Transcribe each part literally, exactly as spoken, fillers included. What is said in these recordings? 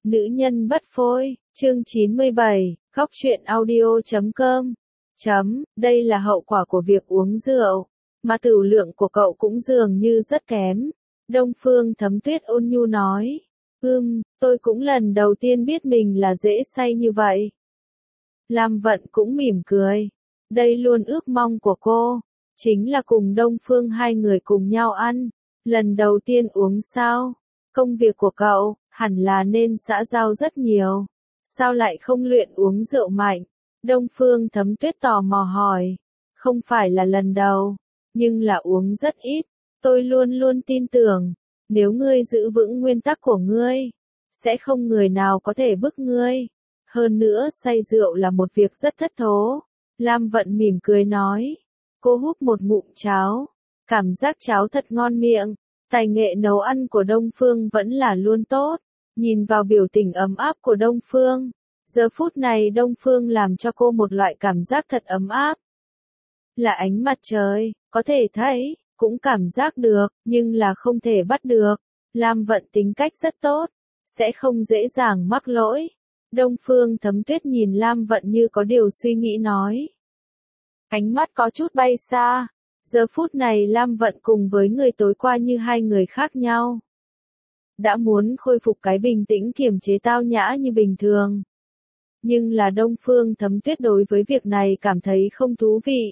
Nữ nhân bất phôi, chương chín mươi bảy, góc truyện audio chấm com. Chấm, đây là hậu quả của việc uống rượu, mà tửu lượng của cậu cũng dường như rất kém. Đông Phương Thấm Tuyết ôn nhu nói, ưm, tôi cũng lần đầu tiên biết mình là dễ say như vậy. Lam Vận cũng mỉm cười, đây luôn ước mong của cô, chính là cùng Đông Phương hai người cùng nhau ăn, lần đầu tiên uống sao? Công việc của cậu, hẳn là nên xã giao rất nhiều. Sao lại không luyện uống rượu mạnh? Đông Phương Thấm Tuyết tò mò hỏi. Không phải là lần đầu, nhưng là uống rất ít. Tôi luôn luôn tin tưởng, nếu ngươi giữ vững nguyên tắc của ngươi, sẽ không người nào có thể bức ngươi. Hơn nữa say rượu là một việc rất thất thố. Lam Vận mỉm cười nói. Cô húp một ngụm cháo. Cảm giác cháo thật ngon miệng. Tài nghệ nấu ăn của Đông Phương vẫn là luôn tốt. Nhìn vào biểu tình ấm áp của Đông Phương, giờ phút này Đông Phương làm cho cô một loại cảm giác thật ấm áp. Là ánh mặt trời, có thể thấy, cũng cảm giác được, nhưng là không thể bắt được. Lam Vận tính cách rất tốt, sẽ không dễ dàng mắc lỗi. Đông Phương Thấm Tuyết nhìn Lam Vận như có điều suy nghĩ nói. Ánh mắt có chút bay xa. Giờ phút này Lam Vận cùng với người tối qua như hai người khác nhau. Đã muốn khôi phục cái bình tĩnh kiềm chế tao nhã như bình thường. Nhưng là Đông Phương Thấm Tuyết đối với việc này cảm thấy không thú vị.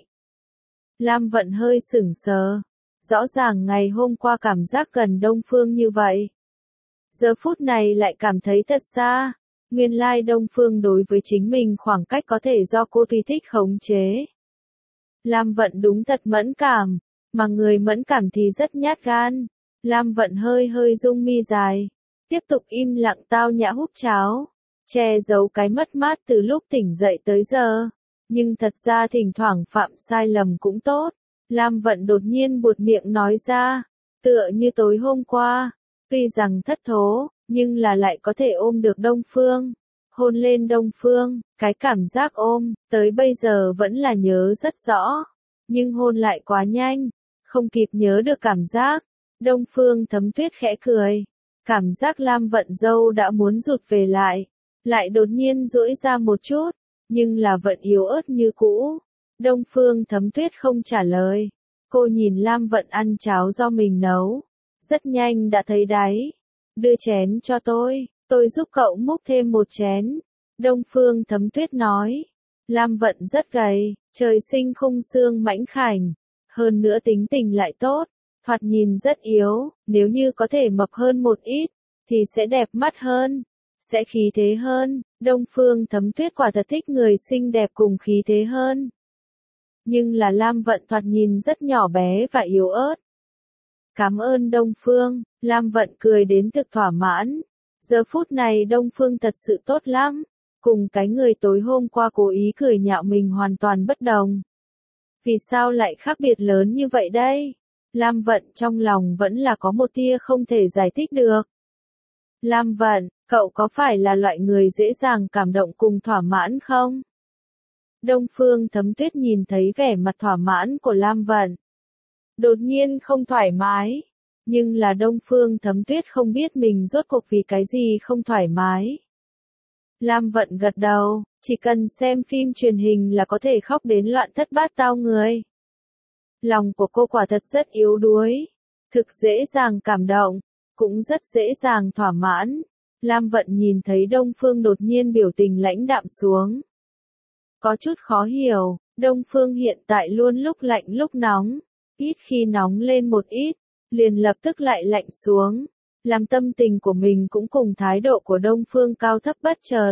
Lam Vận hơi sửng sờ. Rõ ràng ngày hôm qua cảm giác gần Đông Phương như vậy. Giờ phút này lại cảm thấy thật xa. Nguyên lai Đông Phương đối với chính mình khoảng cách có thể do cô tùy thích khống chế. Lam Vận đúng thật mẫn cảm, mà người mẫn cảm thì rất nhát gan. Lam Vận hơi hơi rung mi dài, tiếp tục im lặng tao nhã húp cháo, che giấu cái mất mát từ lúc tỉnh dậy tới giờ. Nhưng thật ra thỉnh thoảng phạm sai lầm cũng tốt. Lam Vận đột nhiên buột miệng nói ra, tựa như tối hôm qua, tuy rằng thất thố, nhưng là lại có thể ôm được Đông Phương. Hôn lên Đông Phương, cái cảm giác ôm, tới bây giờ vẫn là nhớ rất rõ. Nhưng hôn lại quá nhanh, không kịp nhớ được cảm giác. Đông Phương Thấm Tuyết khẽ cười. Cảm giác Lam Vận dâu đã muốn rụt về lại. Lại đột nhiên duỗi ra một chút, nhưng là Vận yếu ớt như cũ. Đông Phương Thấm Tuyết không trả lời. Cô nhìn Lam Vận ăn cháo do mình nấu. Rất nhanh đã thấy đáy. Đưa chén cho tôi. Tôi giúp cậu múc thêm một chén. Đông Phương Thấm Tuyết nói. Lam Vận rất gầy, trời sinh khung xương mãnh khảnh. Hơn nữa tính tình lại tốt, thoạt nhìn rất yếu, nếu như có thể mập hơn một ít, thì sẽ đẹp mắt hơn, sẽ khí thế hơn. Đông Phương Thấm Tuyết quả thật thích người xinh đẹp cùng khí thế hơn. Nhưng là Lam Vận thoạt nhìn rất nhỏ bé và yếu ớt. Cảm ơn Đông Phương, Lam Vận cười đến thực thỏa mãn. Giờ phút này Đông Phương thật sự tốt lắm, cùng cái người tối hôm qua cố ý cười nhạo mình hoàn toàn bất đồng. Vì sao lại khác biệt lớn như vậy đây? Lam Vận trong lòng vẫn là có một tia không thể giải thích được. Lam Vận, cậu có phải là loại người dễ dàng cảm động cùng thỏa mãn không? Đông Phương Thấm Tuyết nhìn thấy vẻ mặt thỏa mãn của Lam Vận. Đột nhiên không thoải mái. Nhưng là Đông Phương Thấm Tuyết không biết mình rốt cuộc vì cái gì không thoải mái. Lam Vận gật đầu, chỉ cần xem phim truyền hình là có thể khóc đến loạn thất bát tao người. Lòng của cô quả thật rất yếu đuối, thực dễ dàng cảm động, cũng rất dễ dàng thỏa mãn. Lam Vận nhìn thấy Đông Phương đột nhiên biểu tình lãnh đạm xuống. Có chút khó hiểu, Đông Phương hiện tại luôn lúc lạnh lúc nóng, ít khi nóng lên một ít, liền lập tức lại lạnh xuống. Làm tâm tình của mình cũng cùng thái độ của Đông Phương cao thấp bất chợt.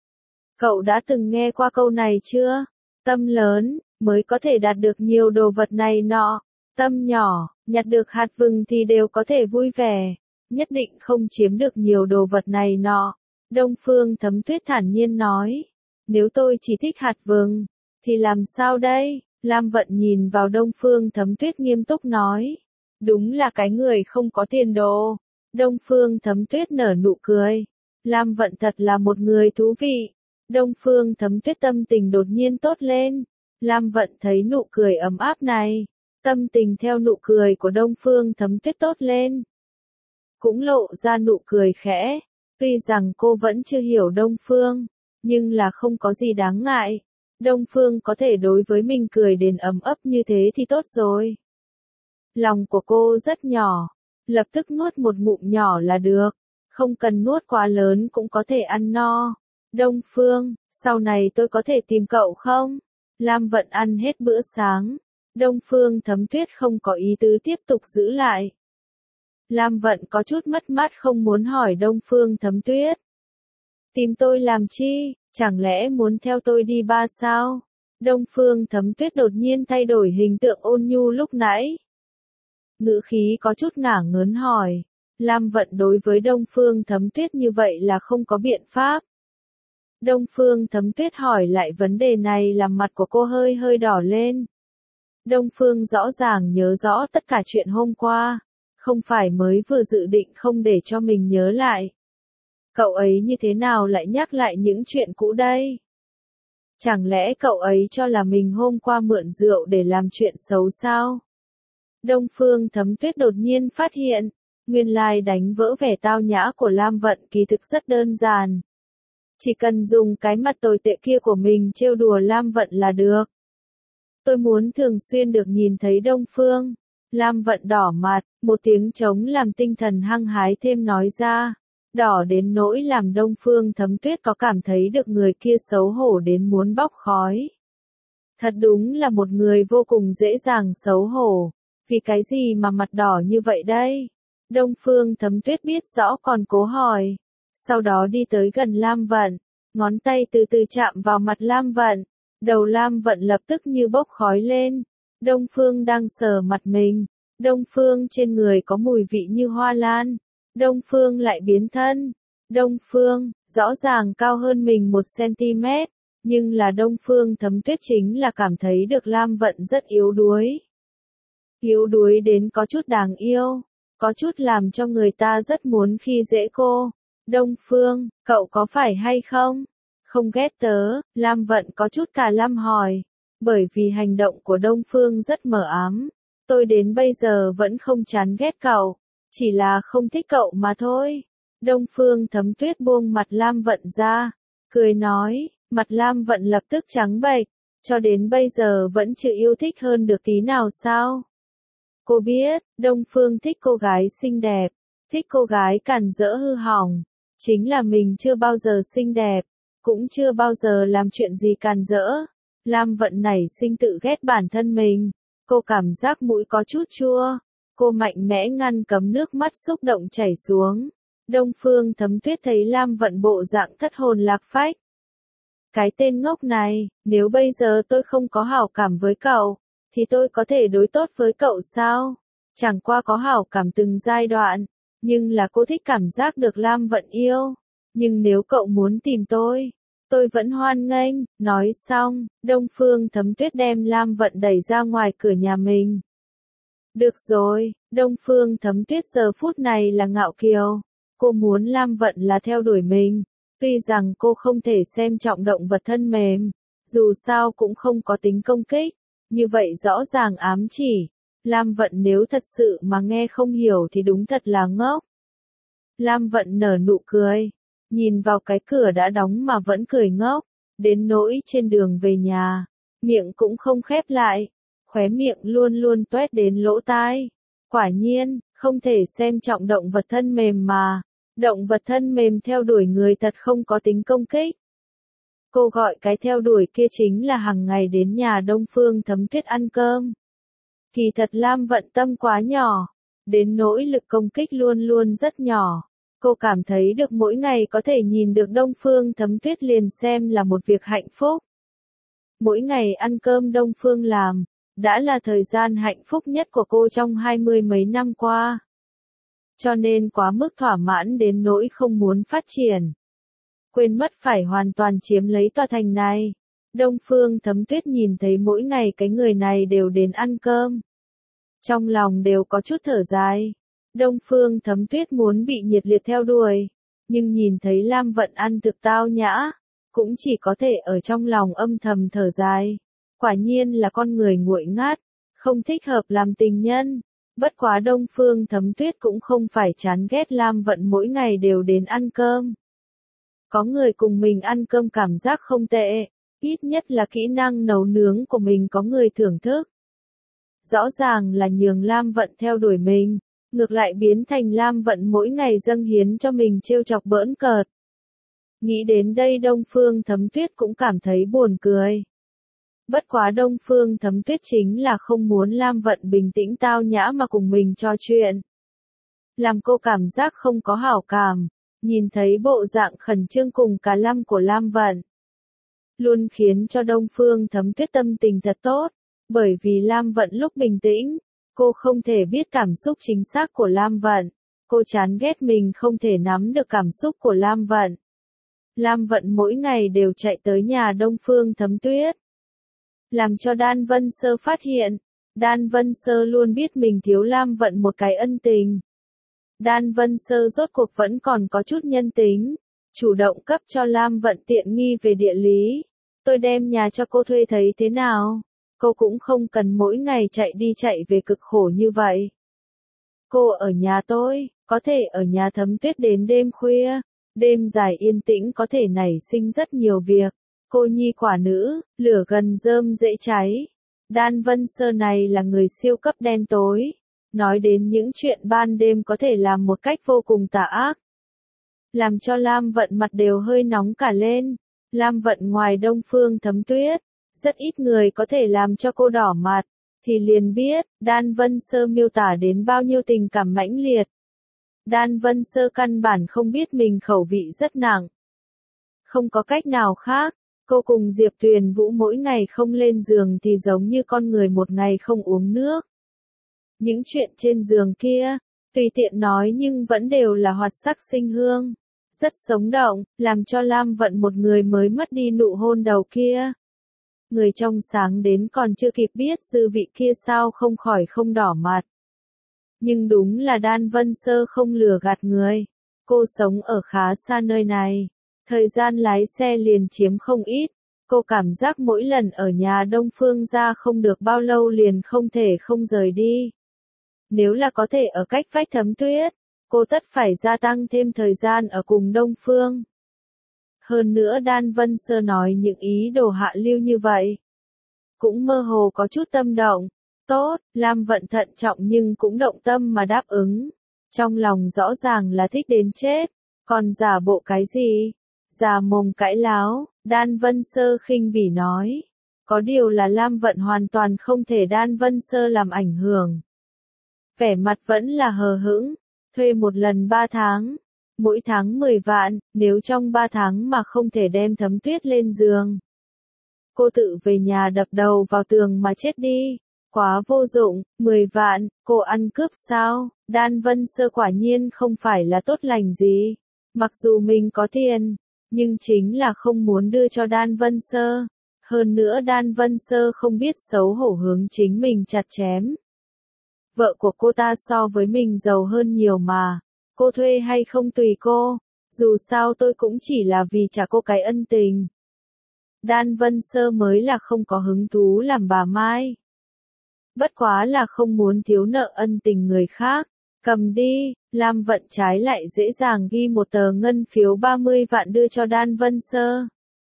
Cậu đã từng nghe qua câu này chưa? Tâm lớn, mới có thể đạt được nhiều đồ vật này nọ. Tâm nhỏ, nhặt được hạt vừng thì đều có thể vui vẻ. Nhất định không chiếm được nhiều đồ vật này nọ. Đông Phương Thấm Tuyết thản nhiên nói. Nếu tôi chỉ thích hạt vừng, thì làm sao đây? Lam Vận nhìn vào Đông Phương Thấm Tuyết nghiêm túc nói. Đúng là cái người không có tiền đồ. Đông Phương Thấm Tuyết nở nụ cười. Lam Vận thật là một người thú vị. Đông Phương Thấm Tuyết tâm tình đột nhiên tốt lên. Lam Vận thấy nụ cười ấm áp này. Tâm tình theo nụ cười của Đông Phương Thấm Tuyết tốt lên. Cũng lộ ra nụ cười khẽ. Tuy rằng cô vẫn chưa hiểu Đông Phương, nhưng là không có gì đáng ngại. Đông Phương có thể đối với mình cười đến ấm ấp như thế thì tốt rồi. Lòng của cô rất nhỏ, lập tức nuốt một ngụm nhỏ là được, không cần nuốt quá lớn cũng có thể ăn no. Đông Phương, sau này tôi có thể tìm cậu không? Lam Vận ăn hết bữa sáng. Đông Phương Thấm Tuyết không có ý tứ tiếp tục giữ lại. Lam Vận có chút mất mát không muốn hỏi Đông Phương Thấm Tuyết. Tìm tôi làm chi, chẳng lẽ muốn theo tôi đi ba sao? Đông Phương Thấm Tuyết đột nhiên thay đổi hình tượng ôn nhu lúc nãy. Ngữ khí có chút ngả ngớn hỏi. Lam Vận đối với Đông Phương Thấm Tuyết như vậy là không có biện pháp. Đông Phương Thấm Tuyết hỏi lại vấn đề này làm mặt của cô hơi hơi đỏ lên. Đông Phương rõ ràng nhớ rõ tất cả chuyện hôm qua, không phải mới vừa dự định không để cho mình nhớ lại. Cậu ấy như thế nào lại nhắc lại những chuyện cũ đây? Chẳng lẽ cậu ấy cho là mình hôm qua mượn rượu để làm chuyện xấu sao? Đông Phương Thấm Tuyết đột nhiên phát hiện, nguyên lai đánh vỡ vẻ tao nhã của Lam Vận kỳ thực rất đơn giản. Chỉ cần dùng cái mặt tồi tệ kia của mình trêu đùa Lam Vận là được. Tôi muốn thường xuyên được nhìn thấy Đông Phương. Lam Vận đỏ mặt, một tiếng trống làm tinh thần hăng hái thêm nói ra. Đỏ đến nỗi làm Đông Phương Thấm Tuyết có cảm thấy được người kia xấu hổ đến muốn bốc khói. Thật đúng là một người vô cùng dễ dàng xấu hổ. Vì cái gì mà mặt đỏ như vậy đây? Đông Phương Thấm Tuyết biết rõ còn cố hỏi. Sau đó đi tới gần Lam Vận, ngón tay từ từ chạm vào mặt Lam Vận. Đầu Lam Vận lập tức như bốc khói lên. Đông Phương đang sờ mặt mình. Đông Phương trên người có mùi vị như hoa lan. Đông Phương lại biến thân. Đông Phương, rõ ràng cao hơn mình một xăng-ti-mét. Nhưng là Đông Phương Thấm Tuyết chính là cảm thấy được Lam Vận rất yếu đuối. Yếu đuối đến có chút đáng yêu. Có chút làm cho người ta rất muốn khi dễ cô. Đông Phương, cậu có phải hay không? Không ghét tớ, Lam Vận có chút cả Lam hỏi. Bởi vì hành động của Đông Phương rất mờ ám. Tôi đến bây giờ vẫn không chán ghét cậu. Chỉ là không thích cậu mà thôi. Đông Phương Thấm Tuyết buông mặt Lam Vận ra. Cười nói, mặt Lam Vận lập tức trắng bệch. Cho đến bây giờ vẫn chưa yêu thích hơn được tí nào sao? Cô biết, Đông Phương thích cô gái xinh đẹp. Thích cô gái càn rỡ hư hỏng. Chính là mình chưa bao giờ xinh đẹp. Cũng chưa bao giờ làm chuyện gì càn rỡ. Lam Vận nảy sinh tự ghét bản thân mình. Cô cảm giác mũi có chút chua. Cô mạnh mẽ ngăn cấm nước mắt xúc động chảy xuống. Đông Phương Thấm Tuyết thấy Lam Vận bộ dạng thất hồn lạc phách. Cái tên ngốc này, nếu bây giờ tôi không có hảo cảm với cậu, thì tôi có thể đối tốt với cậu sao? Chẳng qua có hảo cảm từng giai đoạn, nhưng là cô thích cảm giác được Lam Vận yêu. Nhưng nếu cậu muốn tìm tôi, tôi vẫn hoan nghênh. Nói xong, Đông Phương Thấm Tuyết đem Lam Vận đẩy ra ngoài cửa nhà mình. Được rồi, Đông Phương Thấm Tuyết giờ phút này là ngạo kiều. Cô muốn Lam Vận là theo đuổi mình. Tuy rằng cô không thể xem trọng động vật thân mềm, dù sao cũng không có tính công kích. Như vậy rõ ràng ám chỉ. Lam Vận nếu thật sự mà nghe không hiểu thì đúng thật là ngốc. Lam Vận nở nụ cười. Nhìn vào cái cửa đã đóng mà vẫn cười ngốc. Đến nỗi trên đường về nhà, miệng cũng không khép lại. Khóe miệng luôn luôn toét đến lỗ tai. Quả nhiên, không thể xem trọng động vật thân mềm mà. Động vật thân mềm theo đuổi người thật không có tính công kích. Cô gọi cái theo đuổi kia chính là hàng ngày đến nhà Đông Phương Thấm Tuyết ăn cơm. Kỳ thật Lam Vận tâm quá nhỏ, đến nỗi lực công kích luôn luôn rất nhỏ. Cô cảm thấy được mỗi ngày có thể nhìn được Đông Phương Thấm Tuyết liền xem là một việc hạnh phúc. Mỗi ngày ăn cơm Đông Phương làm, đã là thời gian hạnh phúc nhất của cô trong hai mươi mấy năm qua. Cho nên quá mức thỏa mãn đến nỗi không muốn phát triển. Quên mất phải hoàn toàn chiếm lấy tòa thành này. Đông Phương Thấm Tuyết nhìn thấy mỗi ngày cái người này đều đến ăn cơm. Trong lòng đều có chút thở dài. Đông Phương Thấm Tuyết muốn bị nhiệt liệt theo đuổi. Nhưng nhìn thấy Lam Vận ăn thực tao nhã. Cũng chỉ có thể ở trong lòng âm thầm thở dài. Quả nhiên là con người nguội ngát. Không thích hợp làm tình nhân. Bất quá Đông Phương Thấm Tuyết cũng không phải chán ghét Lam Vận mỗi ngày đều đến ăn cơm. Có người cùng mình ăn cơm cảm giác không tệ, ít nhất là kỹ năng nấu nướng của mình có người thưởng thức. Rõ ràng là nhường Lam Vận theo đuổi mình, ngược lại biến thành Lam Vận mỗi ngày dâng hiến cho mình trêu chọc bỡn cợt. Nghĩ đến đây Đông Phương Thấm Tuyết cũng cảm thấy buồn cười. Bất quá Đông Phương Thấm Tuyết chính là không muốn Lam Vận bình tĩnh tao nhã mà cùng mình trò chuyện. Làm cô cảm giác không có hảo cảm, nhìn thấy bộ dạng khẩn trương cùng cả lăm của Lam Vận. Luôn khiến cho Đông Phương Thấm Tuyết tâm tình thật tốt, bởi vì Lam Vận lúc bình tĩnh, cô không thể biết cảm xúc chính xác của Lam Vận, cô chán ghét mình không thể nắm được cảm xúc của Lam Vận. Lam Vận mỗi ngày đều chạy tới nhà Đông Phương Thấm Tuyết. Làm cho Đan Vân Sơ phát hiện, Đan Vân Sơ luôn biết mình thiếu Lam Vận một cái ân tình. Đan Vân Sơ rốt cuộc vẫn còn có chút nhân tính, chủ động cấp cho Lam Vận tiện nghi về địa lý. Tôi đem nhà cho cô thuê thấy thế nào? Cô cũng không cần mỗi ngày chạy đi chạy về cực khổ như vậy. Cô ở nhà tôi, có thể ở nhà Thấm Tuyết đến đêm khuya, đêm dài yên tĩnh có thể nảy sinh rất nhiều việc. Cô nhi quả nữ, lửa gần rơm dễ cháy. Đan Vân Sơ này là người siêu cấp đen tối. Nói đến những chuyện ban đêm có thể làm một cách vô cùng tà ác. Làm cho Lam Vận mặt đều hơi nóng cả lên. Lam Vận ngoài Đông Phương Thấm Tuyết, rất ít người có thể làm cho cô đỏ mặt, thì liền biết, Đan Vân Sơ miêu tả đến bao nhiêu tình cảm mãnh liệt. Đan Vân Sơ căn bản không biết mình khẩu vị rất nặng. Không có cách nào khác, cô cùng Diệp Tuyền Vũ mỗi ngày không lên giường thì giống như con người một ngày không uống nước. Những chuyện trên giường kia, tùy tiện nói nhưng vẫn đều là hoạt sắc sinh hương, rất sống động, làm cho Lam Vận một người mới mất đi nụ hôn đầu kia. Người trong sáng đến còn chưa kịp biết dư vị kia sao không khỏi không đỏ mặt. Nhưng đúng là Đan Vân Sơ không lừa gạt người. Cô sống ở khá xa nơi này. Thời gian lái xe liền chiếm không ít. Cô cảm giác mỗi lần ở nhà Đông Phương ra không được bao lâu liền không thể không rời đi. Nếu là có thể ở cách vách Thấm Tuyết, cô tất phải gia tăng thêm thời gian ở cùng Đông Phương. Hơn nữa Đan Vân Sơ nói những ý đồ hạ lưu như vậy. Cũng mơ hồ có chút tâm động. Tốt, Lam Vận thận trọng nhưng cũng động tâm mà đáp ứng. Trong lòng rõ ràng là thích đến chết. Còn giả bộ cái gì? Giả mồm cãi láo, Đan Vân Sơ khinh bỉ nói. Có điều là Lam Vận hoàn toàn không thể Đan Vân Sơ làm ảnh hưởng. Vẻ mặt vẫn là hờ hững. Thuê một lần ba tháng. Mỗi tháng mười vạn, nếu trong ba tháng mà không thể đem Thấm Tuyết lên giường. Cô tự về nhà đập đầu vào tường mà chết đi. Quá vô dụng, mười vạn, cô ăn cướp sao? Đan Vân Sơ quả nhiên không phải là tốt lành gì. Mặc dù mình có tiền, nhưng chính là không muốn đưa cho Đan Vân Sơ. Hơn nữa Đan Vân Sơ không biết xấu hổ hướng chính mình chặt chém. Vợ của cô ta so với mình giàu hơn nhiều mà. Cô thuê hay không tùy cô, dù sao tôi cũng chỉ là vì trả cô cái ân tình. Đan Vân Sơ mới là không có hứng thú làm bà Mai. Bất quá là không muốn thiếu nợ ân tình người khác. Cầm đi, Lam Vận trái lại dễ dàng ghi một tờ ngân phiếu ba mươi vạn đưa cho Đan Vân Sơ.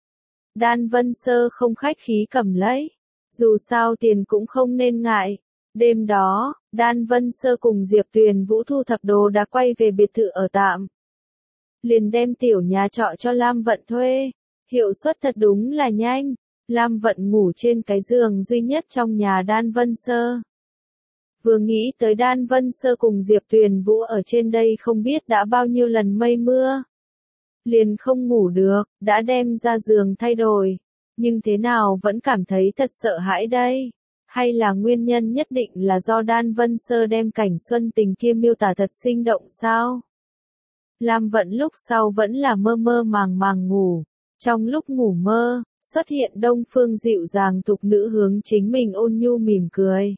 Đan Vân Sơ không khách khí cầm lấy. Dù sao tiền cũng không nên ngại. Đêm đó, Đan Vân Sơ cùng Diệp Tuyền Vũ thu thập đồ đã quay về biệt thự ở tạm. Liền đem tiểu nhà trọ cho Lam Vận thuê. Hiệu suất thật đúng là nhanh. Lam Vận ngủ trên cái giường duy nhất trong nhà Đan Vân Sơ. Vừa nghĩ tới Đan Vân Sơ cùng Diệp Tuyền Vũ ở trên đây không biết đã bao nhiêu lần mây mưa. Liền không ngủ được, đã đem ra giường thay đổi. Nhưng thế nào vẫn cảm thấy thật sợ hãi đây. Hay là nguyên nhân nhất định là do Đan Vân Sơ đem cảnh xuân tình kia miêu tả thật sinh động sao? Lam Vận lúc sau vẫn là mơ mơ màng màng ngủ. Trong lúc ngủ mơ, xuất hiện Đông Phương dịu dàng tục nữ hướng chính mình ôn nhu mỉm cười.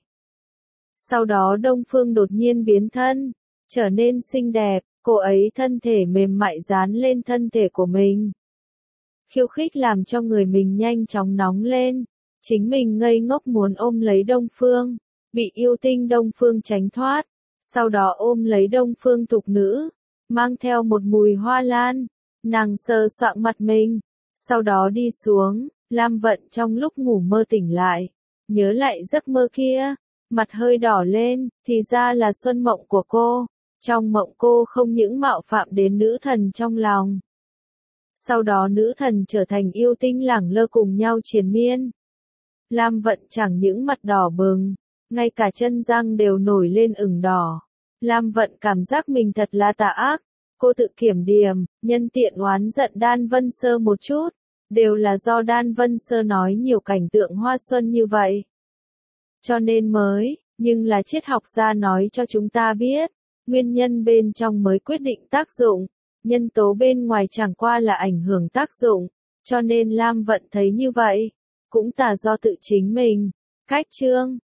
Sau đó Đông Phương đột nhiên biến thân, trở nên xinh đẹp, cô ấy thân thể mềm mại dán lên thân thể của mình. Khiêu khích làm cho người mình nhanh chóng nóng lên. Chính mình ngây ngốc muốn ôm lấy Đông Phương. bị yêu tinh Đông Phương tránh thoát, sau đó ôm lấy Đông Phương Thục Nữ, mang theo một mùi hoa lan, nàng sờ soạng mặt mình, sau đó đi xuống. Lam Vận trong lúc ngủ mơ tỉnh lại, nhớ lại giấc mơ kia, mặt hơi đỏ lên, thì ra là xuân mộng của cô. Trong mộng cô không những mạo phạm đến nữ thần trong lòng. Sau đó nữ thần trở thành yêu tinh lẳng lơ cùng nhau triền miên. Lam Vận chẳng những mặt đỏ bừng, ngay cả chân răng đều nổi lên ửng đỏ. Lam Vận cảm giác mình thật là tà ác, cô tự kiểm điểm, nhân tiện oán giận Đan Vân Sơ một chút, đều là do Đan Vân Sơ nói nhiều cảnh tượng hoa xuân như vậy. Cho nên mới, nhưng là triết học gia nói cho chúng ta biết, nguyên nhân bên trong mới quyết định tác dụng, nhân tố bên ngoài chẳng qua là ảnh hưởng tác dụng, cho nên Lam Vận thấy như vậy, cũng tà do tự chính mình. Cách chương